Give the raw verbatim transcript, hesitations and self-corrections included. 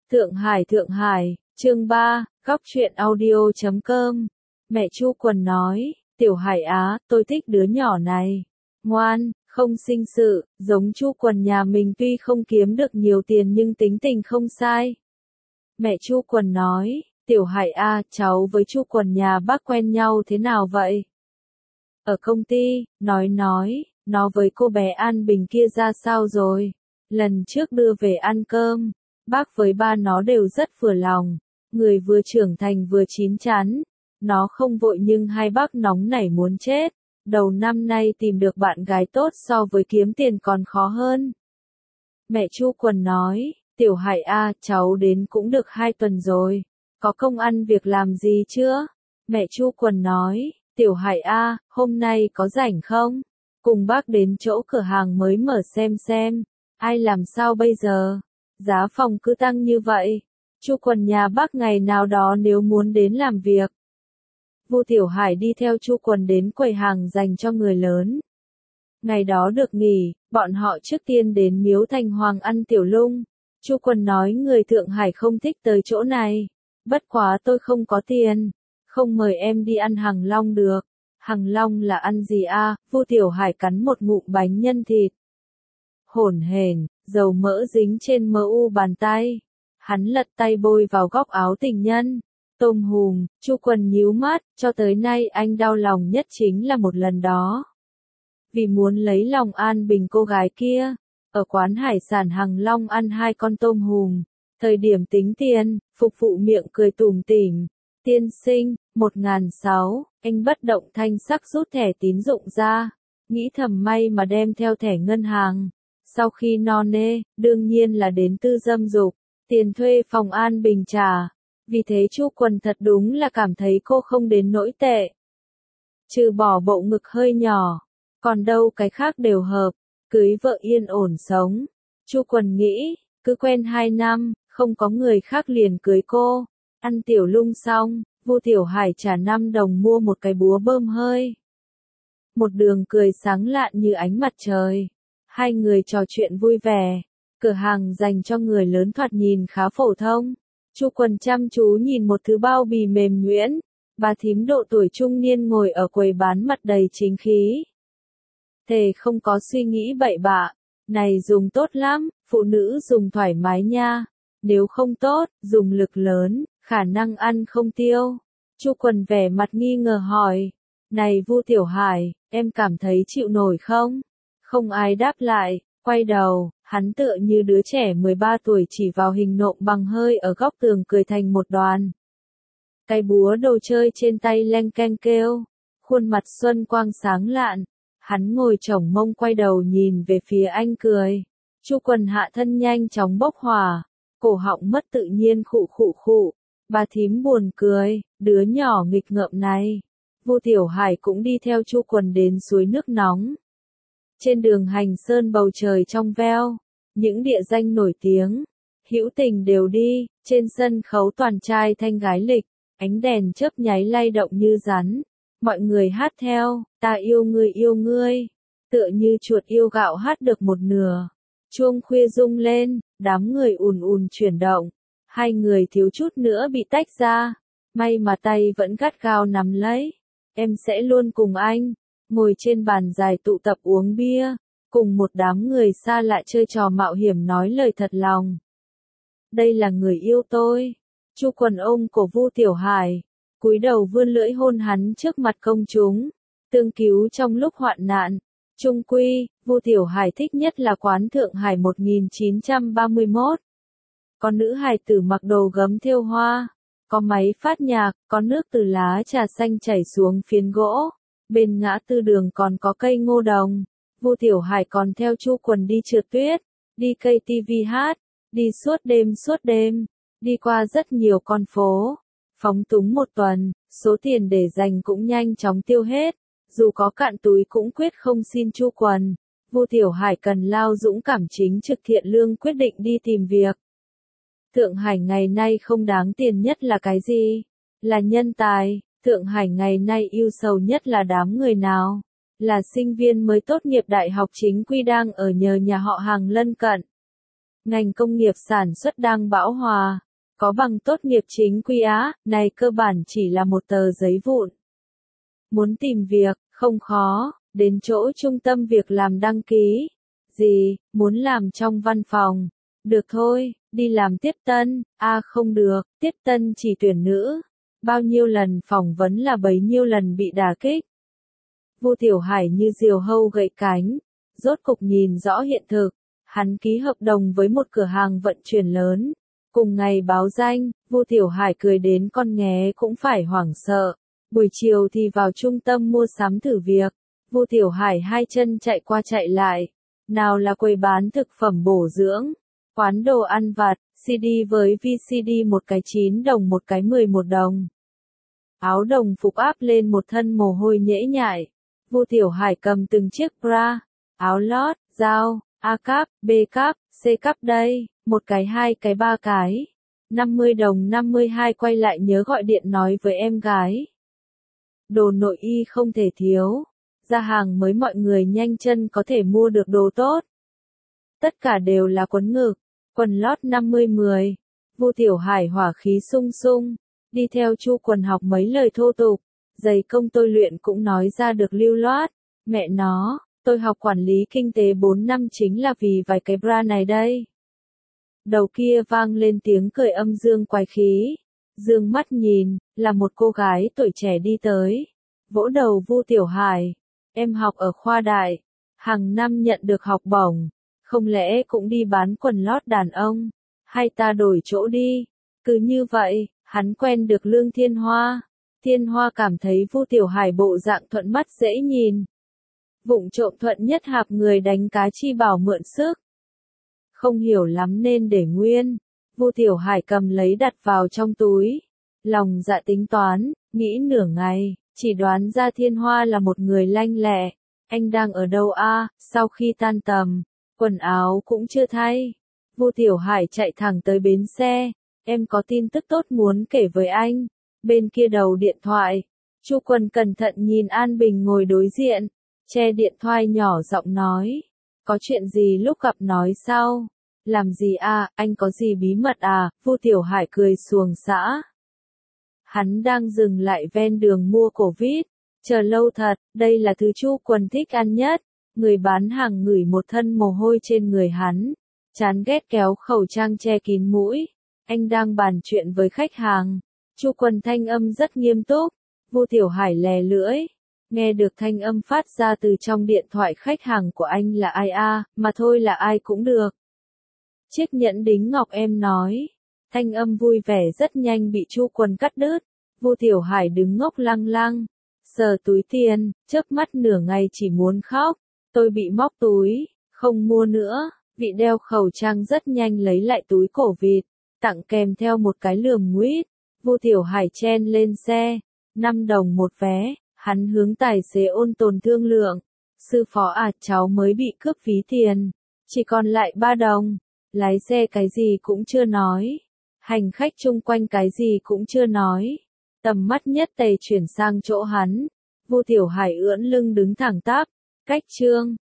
Thượng Hải Thượng Hải, chương ba, góc truyện audio chấm com. Mẹ Chu Quần nói, Tiểu Hải Á, tôi thích đứa nhỏ này. Ngoan, không sinh sự, giống Chu Quần nhà mình tuy không kiếm được nhiều tiền nhưng tính tình không sai. Mẹ Chu Quần nói, Tiểu Hải A, cháu với Chu Quần nhà bác quen nhau thế nào vậy? Ở công ty, nói nói, nó với cô bé An Bình kia ra sao rồi? Lần trước đưa về ăn cơm, bác với ba nó đều rất vừa lòng, người vừa trưởng thành vừa chín chắn. Nó không vội nhưng hai bác nóng nảy muốn chết. Đầu năm nay tìm được bạn gái tốt so với kiếm tiền còn khó hơn. Mẹ Chu Quần nói, Tiểu Hải A, cháu đến cũng được hai tuần rồi. Có công ăn việc làm gì chưa? Mẹ Chu Quần nói, Tiểu Hải A, hôm nay có rảnh không? Cùng bác đến chỗ cửa hàng mới mở xem xem. Ai làm sao bây giờ? Giá phòng cứ tăng như vậy. Chu Quần nhà bác ngày nào đó nếu muốn đến làm việc. Vu Tiểu Hải đi theo Chu Quần đến quầy hàng dành cho người lớn. Ngày đó được nghỉ, bọn họ trước tiên đến Miếu Thành Hoàng ăn tiểu lung. Chu Quần nói người Thượng Hải không thích tới chỗ này. Bất quá tôi không có tiền, không mời em đi ăn Hằng Long được. Hằng Long là ăn gì a? Vu Tiểu Hải cắn một ngụm bánh nhân thịt. Hổn hển, dầu mỡ dính trên mỡ u bàn tay. Hắn lật tay bôi vào góc áo tình nhân. Tôm hùm, Chu Quần nhíu mắt, cho tới nay anh đau lòng nhất chính là một lần đó. Vì muốn lấy lòng An Bình cô gái kia, ở quán hải sản Hằng Long ăn hai con tôm hùm. Thời điểm tính tiền, phục vụ miệng cười tủm tỉm. Tiên sinh, một ngàn sáu, anh bất động thanh sắc rút thẻ tín dụng ra. Nghĩ thầm may mà đem theo thẻ ngân hàng. Sau khi no nê, đương nhiên là đến tư dâm dục, tiền thuê phòng An Bình trả. Vì thế Chu Quần thật đúng là cảm thấy cô không đến nỗi tệ. Trừ bỏ bộ ngực hơi nhỏ, còn đâu cái khác đều hợp, cưới vợ yên ổn sống. Chu Quần nghĩ, cứ quen hai năm, không có người khác liền cưới cô. Ăn tiểu lung xong, Vu Tiểu Hải trả năm đồng mua một cái búa bơm hơi. Một đường cười sáng lạn như ánh mặt trời. Hai người trò chuyện vui vẻ. Cửa hàng dành cho người lớn thoạt nhìn khá phổ thông. Chu Quần chăm chú nhìn một thứ bao bì mềm nhuyễn. Bà thím độ tuổi trung niên ngồi ở quầy bán mặt đầy chính khí. Thề không có suy nghĩ bậy bạ. Này dùng tốt lắm, phụ nữ dùng thoải mái nha. Nếu không tốt, dùng lực lớn, khả năng ăn không tiêu. Chu Quần vẻ mặt nghi ngờ hỏi. Này Vu Tiểu Hải, em cảm thấy chịu nổi không? Không ai đáp lại, quay đầu, hắn tựa như đứa trẻ mười ba tuổi chỉ vào hình nộm bằng hơi ở góc tường cười thành một đoàn. Cái búa đồ chơi trên tay leng keng kêu, khuôn mặt xuân quang sáng lạn, hắn ngồi chổng mông quay đầu nhìn về phía anh cười. Chu Quần hạ thân nhanh chóng bốc hỏa, cổ họng mất tự nhiên khụ khụ khụ, bà thím buồn cười, đứa nhỏ nghịch ngợm này. Vu Tiểu Hải cũng đi theo Chu Quần đến suối nước nóng. Trên đường Hành Sơn bầu trời trong veo, những địa danh nổi tiếng, hữu tình đều đi, trên sân khấu toàn trai thanh gái lịch, ánh đèn chớp nháy lay động như rắn, mọi người hát theo, ta yêu ngươi yêu ngươi, tựa như chuột yêu gạo hát được một nửa, chuông khuya rung lên, đám người ùn ùn chuyển động, hai người thiếu chút nữa bị tách ra, may mà tay vẫn gắt gao nắm lấy, em sẽ luôn cùng anh. Ngồi trên bàn dài tụ tập uống bia, cùng một đám người xa lạ chơi trò mạo hiểm nói lời thật lòng. Đây là người yêu tôi. Chu Quần ôm cổ Vu Tiểu Hải, cúi đầu vươn lưỡi hôn hắn trước mặt công chúng, tương cứu trong lúc hoạn nạn. Chung quy, Vu Tiểu Hải thích nhất là quán Thượng Hải một nghìn chín trăm ba mươi mốt. Có nữ hài tử mặc đồ gấm thêu hoa, có máy phát nhạc, có nước từ lá trà xanh chảy xuống phiến gỗ. Bên ngã tư đường còn có cây ngô đồng. Vu Tiểu Hải còn theo Chu Quần đi trượt tuyết, đi cây ti vi hát, đi suốt đêm suốt đêm, đi qua rất nhiều con phố. Phóng túng một tuần, số tiền để dành cũng nhanh chóng tiêu hết. Dù có cạn túi cũng quyết không xin Chu Quần. Vu Tiểu Hải cần lao dũng cảm chính trực thiện lương quyết định đi tìm việc. Thượng Hải ngày nay không đáng tiền nhất là cái gì? Là nhân tài. Thượng Hải ngày nay yêu sầu nhất là đám người nào? Là sinh viên mới tốt nghiệp đại học chính quy đang ở nhờ nhà họ hàng lân cận. Ngành công nghiệp sản xuất đang bão hòa. Có bằng tốt nghiệp chính quy Á, này cơ bản chỉ là một tờ giấy vụn. Muốn tìm việc, không khó, đến chỗ trung tâm việc làm đăng ký. Gì, muốn làm trong văn phòng. Được thôi, đi làm tiếp tân, a à, không được, tiếp tân chỉ tuyển nữ. Bao nhiêu lần phỏng vấn là bấy nhiêu lần bị đả kích. Vu Tiểu Hải như diều hâu gậy cánh, rốt cục nhìn rõ hiện thực, hắn ký hợp đồng với một cửa hàng vận chuyển lớn. Cùng ngày báo danh, Vu Tiểu Hải cười đến con nghé cũng phải hoảng sợ. Buổi chiều thì vào trung tâm mua sắm thử việc. Vu Tiểu Hải hai chân chạy qua chạy lại. Nào là quầy bán thực phẩm bổ dưỡng, quán đồ ăn vặt, xê đê với vê xê đê một cái chín đồng một cái mười một đồng. Áo đồng phục áp lên một thân mồ hôi nhễ nhại. Vu Tiểu Hải cầm từng chiếc bra, áo lót, dao, A cáp, B cáp, C cáp đây, một cái hai cái ba cái. năm mươi đồng năm mươi hai quay lại nhớ gọi điện nói với em gái. Đồ nội y không thể thiếu. Ra hàng mới mọi người nhanh chân có thể mua được đồ tốt. Tất cả đều là quần ngực, quần lót năm mươi mười. Vu Tiểu Hải hỏa khí sung sung, đi theo Chu Quần học mấy lời thô tục, giày công tôi luyện cũng nói ra được lưu loát. Mẹ nó, tôi học quản lý kinh tế bốn năm chính là vì vài cái bra này đây. Đầu kia vang lên tiếng cười âm dương quái khí. Dương mắt nhìn, là một cô gái tuổi trẻ đi tới. Vỗ đầu Vu Tiểu Hải. Em học ở khoa đại, hàng năm nhận được học bổng, không lẽ cũng đi bán quần lót đàn ông, hay ta đổi chỗ đi. Cứ như vậy, hắn quen được Lương Thiên Hoa. Thiên Hoa cảm thấy Vu Tiểu Hải bộ dạng thuận mắt dễ nhìn. Vụng trộm thuận nhất hạp người đánh cá chi bảo mượn sức. Không hiểu lắm nên để nguyên. Vu Tiểu Hải cầm lấy đặt vào trong túi. Lòng dạ tính toán, nghĩ nửa ngày. Chỉ đoán ra Thiên Hoa là một người lanh lẹ. Anh đang ở đâu a? À? Sau khi tan tầm, quần áo cũng chưa thay. Vu Tiểu Hải chạy thẳng tới bến xe. Em có tin tức tốt muốn kể với anh. Bên kia đầu điện thoại, Chu Quần cẩn thận nhìn An Bình ngồi đối diện, che điện thoại nhỏ giọng nói. Có chuyện gì lúc gặp nói sau? Làm gì à, anh có gì bí mật à? Vu Tiểu Hải cười xuồng xã. Hắn đang dừng lại ven đường mua cổ vít, chờ lâu thật, đây là thứ Chu Quần thích ăn nhất. Người bán hàng ngửi một thân mồ hôi trên người hắn, chán ghét kéo khẩu trang che kín mũi. Anh đang bàn chuyện với khách hàng. Chu Quần thanh âm rất nghiêm túc. Vu Tiểu Hải lè lưỡi, nghe được thanh âm phát ra từ trong điện thoại khách hàng của anh là ai a, à, mà thôi là ai cũng được. Chiếc nhẫn đính ngọc em nói. Thanh âm vui vẻ rất nhanh bị Chu Quần cắt đứt. Vu Tiểu Hải đứng ngốc lăng lăng, sờ túi tiền, chớp mắt nửa ngày chỉ muốn khóc. Tôi bị móc túi, không mua nữa. Vị đeo khẩu trang rất nhanh lấy lại túi cổ vịt, tặng kèm theo một cái lườm nguýt. Vu Tiểu Hải chen lên xe, năm đồng một vé. Hắn hướng tài xế ôn tồn thương lượng. Sư phó à, cháu mới bị cướp phí tiền, chỉ còn lại ba đồng. Lái xe cái gì cũng chưa nói, hành khách chung quanh cái gì cũng chưa nói. Tầm mắt nhất tề chuyển sang chỗ hắn. Vu Tiểu Hải ưỡn lưng đứng thẳng tắp, cách chương.